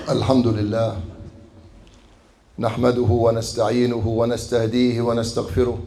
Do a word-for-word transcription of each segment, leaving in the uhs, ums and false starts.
الحمد لله نحمده ونستعينه ونستهديه ونستغفره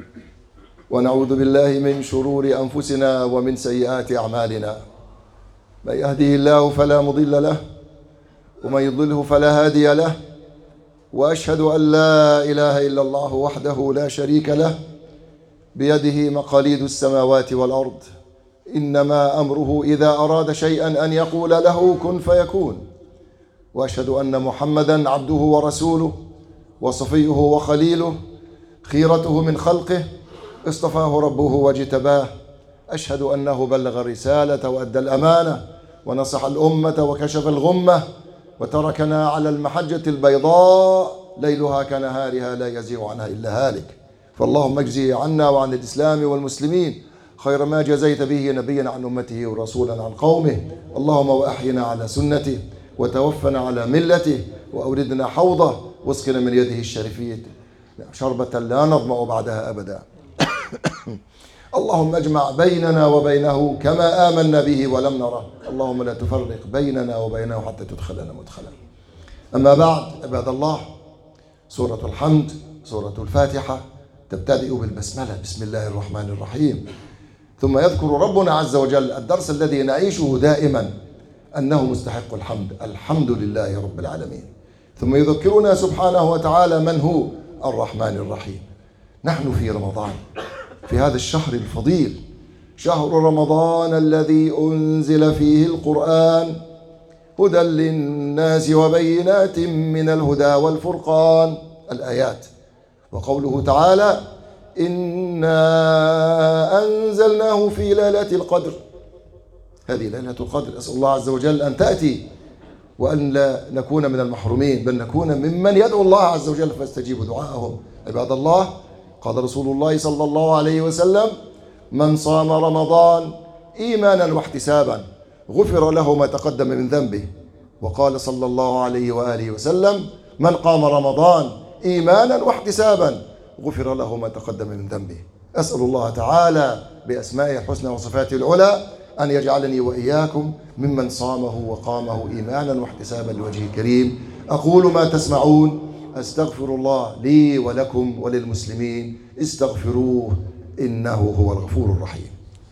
ونعوذ بالله من شرور أنفسنا ومن سيئات أعمالنا. من يهده الله فلا مضل له ومن يضلله فلا هادي له، وأشهد أن لا إله إلا الله وحده لا شريك له بيده مقاليد السماوات والأرض، إنما أمره إذا أراد شيئا أن يقول له كن فيكون. وأشهد أن محمدا عبده ورسوله وصفيه وخليله، خيرته من خلقه، اصطفاه ربه واجتباه. أشهد أنه بلغ الرسالة وأدى الأمانة ونصح الأمة وكشف الغمة، وتركنا على المحجة البيضاء ليلها كنهارها لا يزيغ عنها إلا هالك. فاللهم اجزي عنا وعن الإسلام والمسلمين خير ما جزيت به نبيا عن أمته ورسولا عن قومه. اللهم وأحينا على سنته وتوفنا على ملته وأوردنا حوضه واسقنا من يده الشريفية شربة لا نظمأ بعدها أبدا. اللهم اجمع بيننا وبينه كما آمنا به ولم نره، اللهم لا تفرق بيننا وبينه حتى تدخلنا مدخلا. أما بعد، عباد الله، سورة الحمد سورة الفاتحة تبتدئ بالبسملة، بسم الله الرحمن الرحيم، ثم يذكر ربنا عز وجل الدرس الذي نعيشه دائما أنه مستحق الحمد، الحمد لله رب العالمين، ثم يذكرنا سبحانه وتعالى من هو الرحمن الرحيم. نحن في رمضان، في هذا الشهر الفضيل، شهر رمضان الذي أنزل فيه القرآن هدى للناس وبينات من الهدى والفرقان، الآيات. وقوله تعالى إنا أنزلناه في ليلة القدر، هذه ليلة القدر، أسأل الله عز وجل أن تأتي وأن لا نكون من المحرومين، بل نكون ممن يدعو الله عز وجل فاستجيب دعاءهم. عباد الله، قال رسول الله صلى الله عليه وسلم من صام رمضان إيمانا واحتسابا غفر له ما تقدم من ذنبه. وقال صلى الله عليه وآله وسلم من قام رمضان إيمانا واحتسابا غفر له ما تقدم من ذنبه. أسأل الله تعالى بأسمائه الحسنى وصفاته العلى أن يجعلني وإياكم ممن صامه وقامه إيمانا واحتسابا لوجهه الكريم. أقول ما تسمعون، أستغفر الله لي ولكم وللمسلمين، استغفروه إنه هو الغفور الرحيم.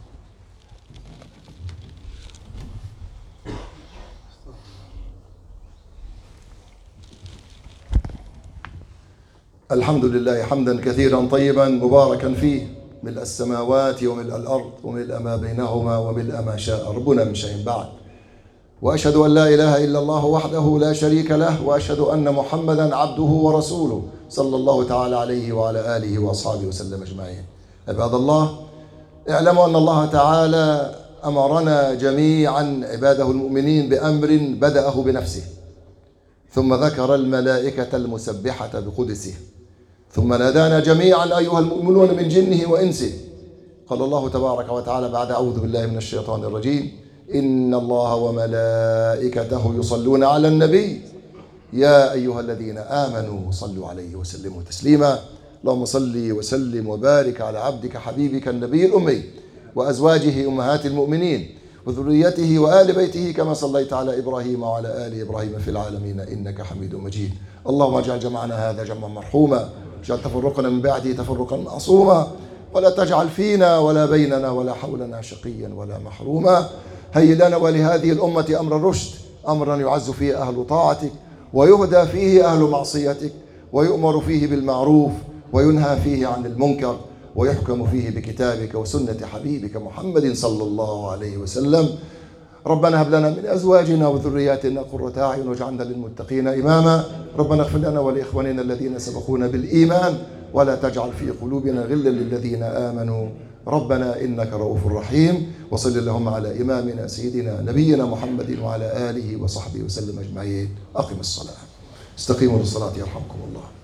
الحمد لله حمدا كثيرا طيبا مباركا فيه، ملء السماوات وملء الأرض وملء ما بينهما وملء ما شاء ربنا من شيء بعد. وأشهد أن لا إله إلا الله وحده لا شريك له، وأشهد أن محمدا عبده ورسوله صلى الله تعالى عليه وعلى آله وأصحابه وسلم أجمعين. عباد الله، اعلموا أن الله تعالى أمرنا جميعا عباده المؤمنين بأمر بدأه بنفسه، ثم ذكر الملائكة المسبحة بقدسه، ثم نادانا جميعا أيها المؤمنون من جنه وإنسه. قال الله تبارك وتعالى بعد أعوذ بالله من الشيطان الرجيم إن الله وملائكته يصلون على النبي يا أيها الذين آمنوا صلوا عليه وسلموا تسليما. اللهم صل وسلم وبارك على عبدك حبيبك النبي الأمي وأزواجه أمهات المؤمنين وذريته وآل بيته كما صليت على إبراهيم وعلى آل إبراهيم في العالمين إنك حميد مجيد. اللهم اجعل جمعنا هذا جمعا مرحوما، اجعل تفرقنا من بعده تفرقا معصوما، ولا تجعل فينا ولا بيننا ولا حولنا شقيا ولا محروما. هيئ لنا ولهذه الأمة أمر الرشد، أمرا يعز فيه أهل طاعتك ويهدى فيه أهل معصيتك، ويؤمر فيه بالمعروف وينهى فيه عن المنكر، ويحكم فيه بكتابك وسنة حبيبك محمد صلى الله عليه وسلم. ربنا هب لنا من أزواجنا وذرياتنا قرة أعين واجعلنا للمتقين إماما. ربنا اغفر لنا ولإخواننا الذين سبقونا بالإيمان ولا تجعل في قلوبنا غلا للذين آمنوا ربنا إنك رؤوف رحيم. وصل اللهم على إمامنا سيدنا نبينا محمد وعلى آله وصحبه وسلم أجمعين. أقم الصلاة، استقيموا للصلاة يرحمكم الله.